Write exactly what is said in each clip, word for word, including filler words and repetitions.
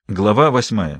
Глава восьмая.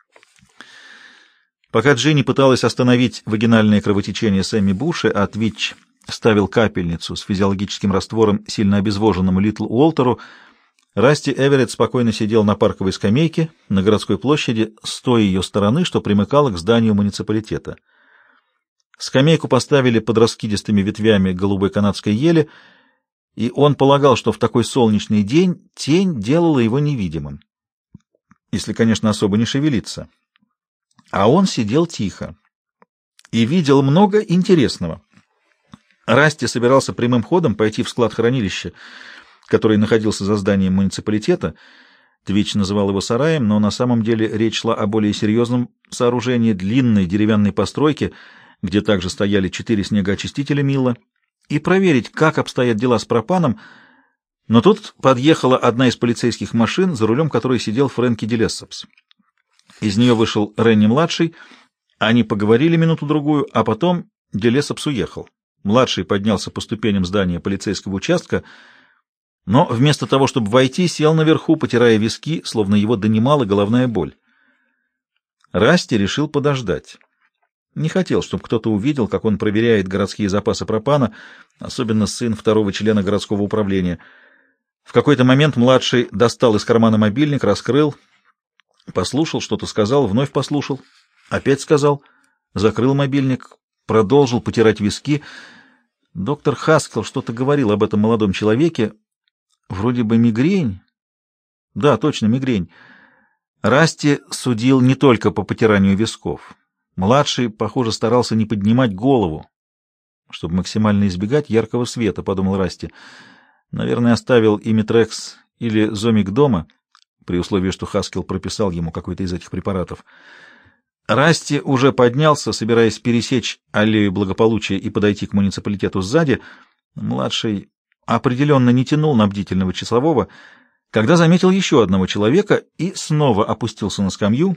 Пока Джинни пыталась остановить вагинальное кровотечение Сэмми Буши, а Твитч ставил капельницу с физиологическим раствором сильно обезвоженному Литл Уолтеру, Расти Эверетт спокойно сидел на парковой скамейке на городской площади с той ее стороны, что примыкало к зданию муниципалитета. Скамейку поставили под раскидистыми ветвями голубой канадской ели, и он полагал, что в такой солнечный день тень делала его невидимым, если, конечно, особо не шевелиться. А он сидел тихо и видел много интересного. Расти собирался прямым ходом пойти в склад-хранилище, который находился за зданием муниципалитета. Твич называл его сараем, но на самом деле речь шла о более серьезном сооружении длинной деревянной постройки, где также стояли четыре снегоочистителя Милла, и проверить, как обстоят дела с пропаном. Но тут подъехала одна из полицейских машин, за рулем которой сидел Фрэнки Делессопс. Из нее вышел Ренни-младший, они поговорили минуту-другую, а потом Делессопс уехал. Младший поднялся по ступеням здания полицейского участка, но вместо того, чтобы войти, сел наверху, потирая виски, словно его донимала головная боль. Расти решил подождать. Не хотел, чтобы кто-то увидел, как он проверяет городские запасы пропана, особенно сын второго члена городского управления. В какой-то момент младший достал из кармана мобильник, раскрыл, послушал, что-то сказал, вновь послушал, опять сказал, закрыл мобильник, продолжил потирать виски. Доктор Хаскел что-то говорил об этом молодом человеке. Вроде бы мигрень. Да, точно, мигрень. Расти судил не только по потиранию висков. Младший, похоже, старался не поднимать голову, чтобы максимально избегать яркого света, подумал Расти. Наверное, оставил Имитрекс или Зомик дома, при условии, что Хаскел прописал ему какой-то из этих препаратов. Расти уже поднялся, собираясь пересечь аллею благополучия и подойти к муниципалитету сзади. Младший определенно не тянул на бдительного часового, когда заметил еще одного человека и снова опустился на скамью.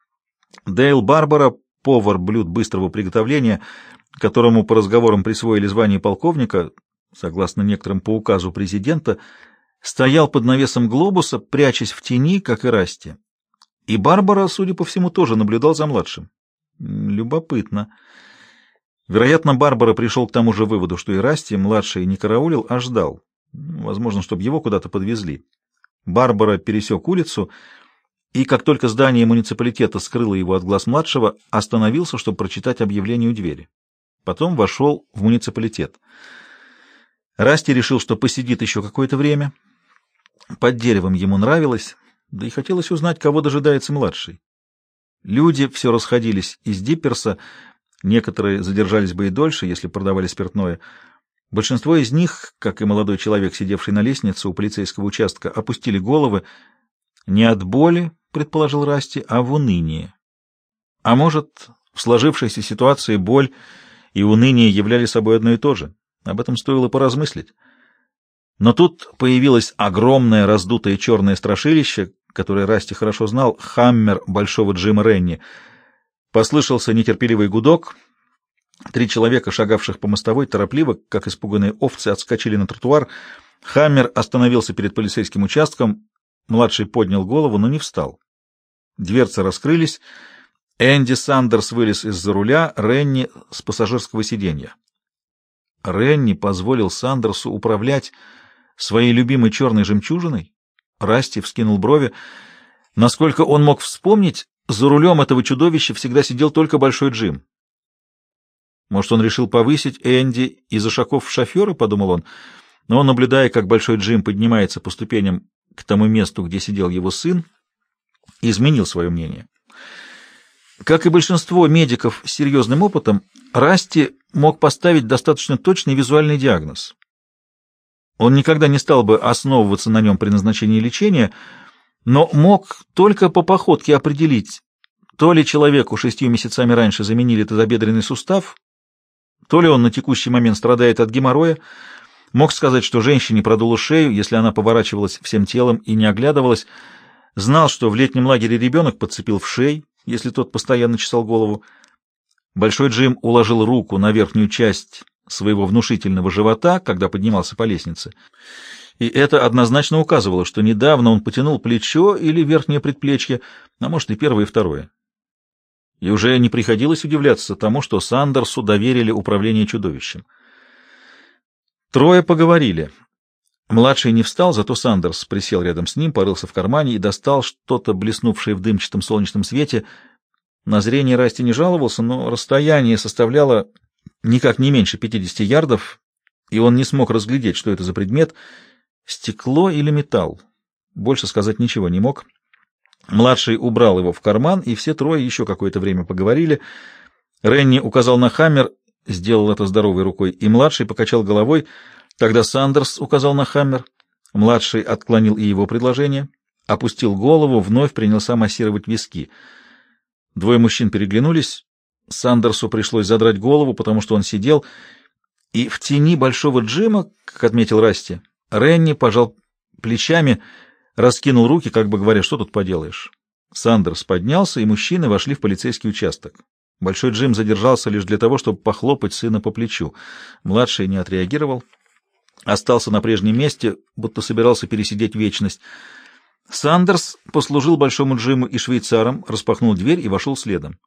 Дейл Барбара, повар блюд быстрого приготовления, которому по разговорам присвоили звание полковника, согласно некоторым по указу президента, стоял под навесом глобуса, прячась в тени, как и Расти. И Барбара, судя по всему, тоже наблюдал за младшим. Любопытно. Вероятно, Барбара пришел к тому же выводу, что и Расти младший не караулил, а ждал. Возможно, чтобы его куда-то подвезли. Барбара пересек улицу, и как только здание муниципалитета скрыло его от глаз младшего, остановился, чтобы прочитать объявление у двери. Потом вошел в муниципалитет. Расти решил, что посидит еще какое-то время. Под деревом ему нравилось, да и хотелось узнать, кого дожидается младший. Люди все расходились из Дипперса, некоторые задержались бы и дольше, если продавали спиртное. Большинство из них, как и молодой человек, сидевший на лестнице у полицейского участка, опустили головы не от боли, предположил Расти, а в унынии. А может, в сложившейся ситуации боль и уныние являли собой одно и то же. Об этом стоило поразмыслить. Но тут появилось огромное раздутое черное страшилище, которое Расти хорошо знал, хаммер большого Джима Ренни. Послышался нетерпеливый гудок. Три человека, шагавших по мостовой, торопливо, как испуганные овцы, отскочили на тротуар. Хаммер остановился перед полицейским участком. Младший поднял голову, но не встал. Дверцы раскрылись. Энди Сандерс вылез из-за руля, Ренни — с пассажирского сиденья. Ренни позволил Сандерсу управлять своей любимой черной жемчужиной? Расти вскинул брови. Насколько он мог вспомнить, за рулем этого чудовища всегда сидел только Большой Джим. Может, он решил повысить Энди из ишаков в шофера, подумал он, но, наблюдая, как Большой Джим поднимается по ступеням к тому месту, где сидел его сын, изменил свое мнение. Как и большинство медиков с серьезным опытом, Расти мог поставить достаточно точный визуальный диагноз. Он никогда не стал бы основываться на нем при назначении лечения, но мог только по походке определить, то ли человеку шестью месяцами раньше заменили тазобедренный сустав, то ли он на текущий момент страдает от геморроя, мог сказать, что женщине продуло шею, если она поворачивалась всем телом и не оглядывалась, знал, что в летнем лагере ребенок подцепил в шей, если тот постоянно чесал голову. Большой Джим уложил руку на верхнюю часть своего внушительного живота, когда поднимался по лестнице. И это однозначно указывало, что недавно он потянул плечо или верхнее предплечье, а может и первое и второе. И уже не приходилось удивляться тому, что Сандерсу доверили управление чудовищем. Трое поговорили. Младший не встал, зато Сандерс присел рядом с ним, порылся в кармане и достал что-то, блеснувшее в дымчатом солнечном свете. На зрение Расти не жаловался, но расстояние составляло никак не меньше пятидесяти ярдов, и он не смог разглядеть, что это за предмет — стекло или металл. Больше сказать ничего не мог. Младший убрал его в карман, и все трое еще какое-то время поговорили. Ренни указал на хаммер, сделал это здоровой рукой, и младший покачал головой. Тогда Сандерс указал на хаммер. Младший отклонил и его предложение, опустил голову, вновь принялся массировать виски. Двое мужчин переглянулись. Сандерсу пришлось задрать голову, потому что он сидел, и в тени большого Джима, как отметил Расти, Ренни пожал плечами, раскинул руки, как бы говоря, что тут поделаешь. Сандерс поднялся, и мужчины вошли в полицейский участок. Большой Джим задержался лишь для того, чтобы похлопать сына по плечу. Младший не отреагировал, остался на прежнем месте, будто собирался пересидеть вечность. Сандерс послужил Большому Джиму и швейцарам, распахнул дверь и вошел следом.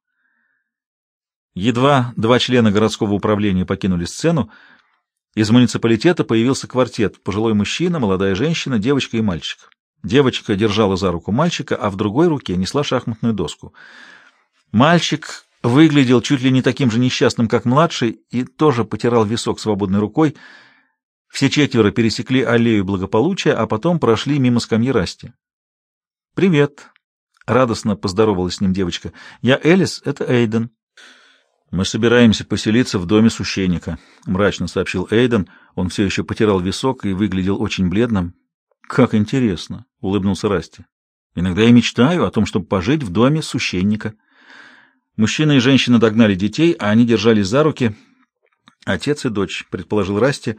Едва два члена городского управления покинули сцену, из муниципалитета появился квартет: пожилой мужчина, молодая женщина, девочка и мальчик. Девочка держала за руку мальчика, а в другой руке несла шахматную доску. Мальчик выглядел чуть ли не таким же несчастным, как младший, и тоже потирал висок свободной рукой. Все четверо пересекли аллею благополучия, а потом прошли мимо скамьи Расти. «Привет», — радостно поздоровалась с ним девочка. «Я Элис, это Эйден». «Мы собираемся поселиться в доме священника», — мрачно сообщил Эйден. Он все еще потирал висок и выглядел очень бледным. «Как интересно», — улыбнулся Расти. «Иногда я мечтаю о том, чтобы пожить в доме священника». Мужчина и женщина догнали детей, а они держались за руки. «Отец и дочь», — предположил Расти.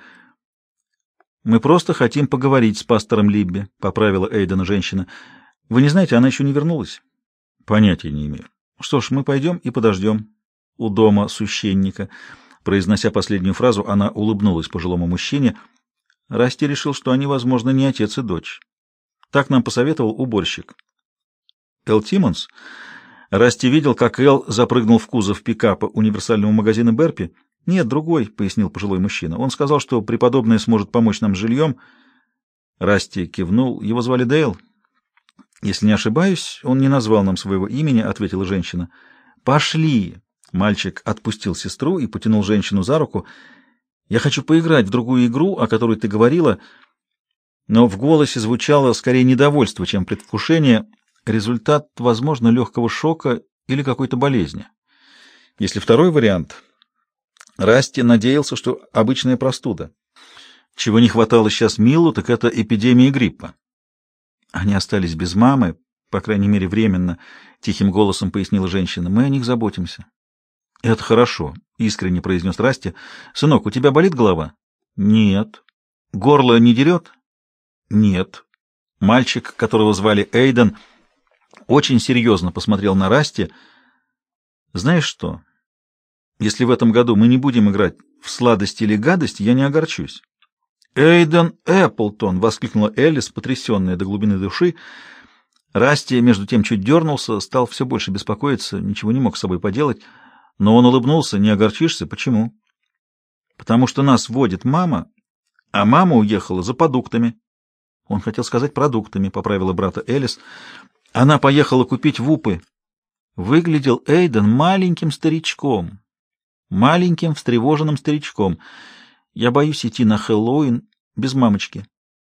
«Мы просто хотим поговорить с пастором Либби», — поправила Эйдена женщина. «Вы не знаете, она еще не вернулась?» «Понятия не имею». «Что ж, мы пойдем и подождем у дома священника». Произнося последнюю фразу, она улыбнулась пожилому мужчине. Расти решил, что они, возможно, не отец и дочь. Так нам посоветовал уборщик. Эл Тиммонс. Расти видел, как Эл запрыгнул в кузов пикапа универсального магазина Берпи. «Нет, другой», — пояснил пожилой мужчина. «Он сказал, что преподобный сможет помочь нам с жильем». Расти кивнул. «Его звали Дейл?» «Если не ошибаюсь, он не назвал нам своего имени», — ответила женщина. «Пошли!» Мальчик отпустил сестру и потянул женщину за руку. «Я хочу поиграть в другую игру, о которой ты говорила», но в голосе звучало скорее недовольство, чем предвкушение. Результат, возможно, легкого шока или какой-то болезни. Если второй вариант, Расти надеялся, что обычная простуда. Чего не хватало сейчас Милу, так это эпидемия гриппа. Они остались без мамы, по крайней мере, временно, — тихим голосом пояснила женщина. Мы о них заботимся. — Это хорошо, — искренне произнес Расти. — Сынок, у тебя болит голова? — Нет. — Горло не дерет? — Нет. Мальчик, которого звали Эйден, очень серьезно посмотрел на Расти. — Знаешь что? Если в этом году мы не будем играть в сладость или гадость, я не огорчусь. — Эйден Эпплтон! — воскликнула Элис, потрясенная до глубины души. Расти, между тем, чуть дернулся, стал все больше беспокоиться, ничего не мог с собой поделать. Но он улыбнулся. «Не огорчишься? Почему?» «Потому что нас водит мама, а мама уехала за продуктами». Он хотел сказать «продуктами», — поправила брата Элис. Она поехала купить вупы. Выглядел Эйден маленьким старичком, маленьким встревоженным старичком. Я боюсь идти на Хэллоуин без мамочки.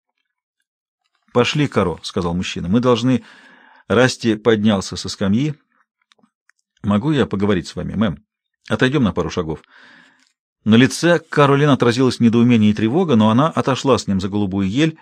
«Пошли, Каро», — сказал мужчина. «Мы должны...» Расти поднялся со скамьи. «Могу я поговорить с вами, мэм? Отойдем на пару шагов». На лице Каролин отразилось недоумение и тревога, но она отошла с ним за голубую ель.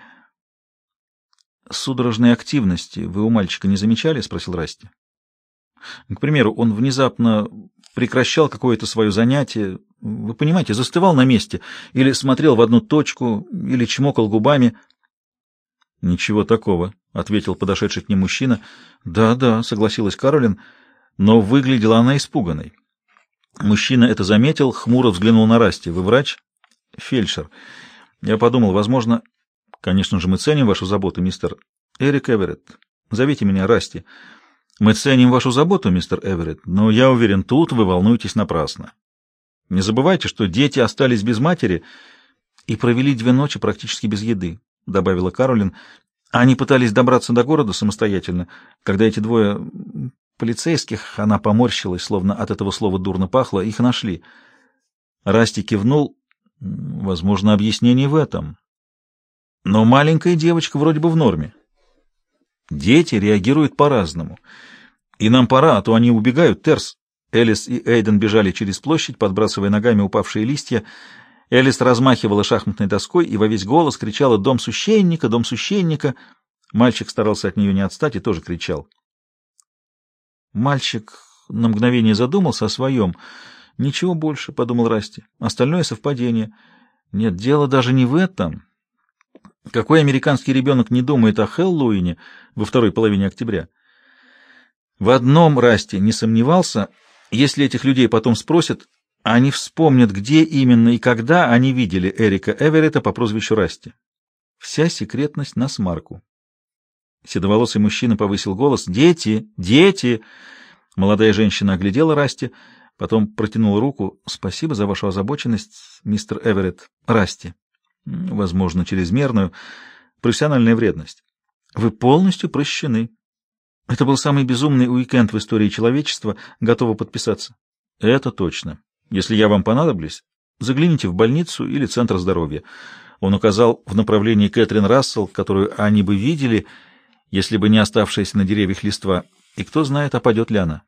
«Судорожной активности вы у мальчика не замечали?» — спросил Расти. «К примеру, он внезапно прекращал какое-то свое занятие, вы понимаете, застывал на месте, или смотрел в одну точку, или чмокал губами». «Ничего такого», — ответил подошедший к ним мужчина. «Да, да», — согласилась Каролин, но выглядела она испуганной. Мужчина это заметил, хмуро взглянул на Расти. «Вы врач?» «Фельдшер. Я подумал, возможно...» Конечно же, мы ценим вашу заботу, мистер Эрик Эверетт. Зовите меня Расти. Мы ценим вашу заботу, мистер Эверетт, но я уверен, тут вы волнуетесь напрасно. Не забывайте, что дети остались без матери и провели две ночи практически без еды, — добавила Каролин. Они пытались добраться до города самостоятельно. Когда эти двое полицейских, она поморщилась, словно от этого слова дурно пахло, их нашли. Расти кивнул. Возможно, объяснение в этом. Но маленькая девочка вроде бы в норме. Дети реагируют по-разному. И нам пора, а то они убегают, Терс. Элис и Эйден бежали через площадь, подбрасывая ногами упавшие листья. Элис размахивала шахматной доской и во весь голос кричала «Дом священника! Дом священника!». Мальчик старался от нее не отстать и тоже кричал. Мальчик на мгновение задумался о своем. «Ничего больше», — подумал Расти. «Остальное совпадение. Нет, дело даже не в этом. Какой американский ребенок не думает о Хэллоуине во второй половине октября?» В одном Расти не сомневался. Если этих людей потом спросят, они вспомнят, где именно и когда они видели Эрика Эверетта по прозвищу Расти. Вся секретность на смарку. Седоволосый мужчина повысил голос. «Дети! Дети!» Молодая женщина оглядела Расти, потом протянула руку. «Спасибо за вашу озабоченность, мистер Эверетт. Расти. Возможно, чрезмерную. Профессиональная вредность. Вы полностью прощены. Это был самый безумный уикенд в истории человечества. Готова подписаться». «Это точно. Если я вам понадоблюсь, загляните в больницу или центр здоровья». Он указал в направлении Кэтрин Рассел, которую они бы видели, если бы не оставшаяся на деревьях листва, и кто знает, опадет ли она.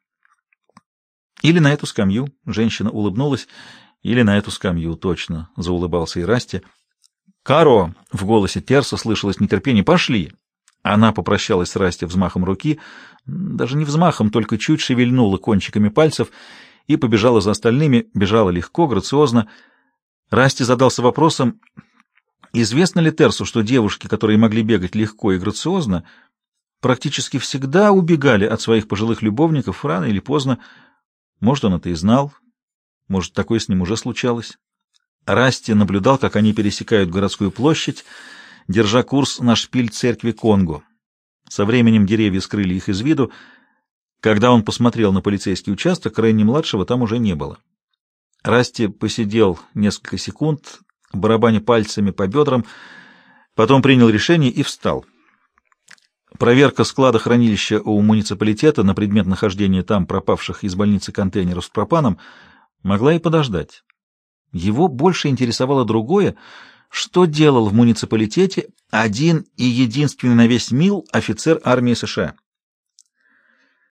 Или на эту скамью, женщина улыбнулась, или на эту скамью, точно, заулыбался и Расти. «Каро!» — в голосе Терса слышалось нетерпение. «Пошли!» Она попрощалась с Расти взмахом руки, даже не взмахом, только чуть шевельнула кончиками пальцев и побежала за остальными, бежала легко, грациозно. Расти задался вопросом, известно ли Терсу, что девушки, которые могли бегать легко и грациозно, практически всегда убегали от своих пожилых любовников рано или поздно. Может, он это и знал, может, такое с ним уже случалось. Расти наблюдал, как они пересекают городскую площадь, держа курс на шпиль церкви Конго. Со временем деревья скрыли их из виду. Когда он посмотрел на полицейский участок, Ренни-младшего там уже не было. Расти посидел несколько секунд, барабаня пальцами по бедрам, потом принял решение и встал. Проверка склада хранилища у муниципалитета на предмет нахождения там пропавших из больницы контейнеров с пропаном могла и подождать. Его больше интересовало другое, что делал в муниципалитете один и единственный на весь мил офицер армии США.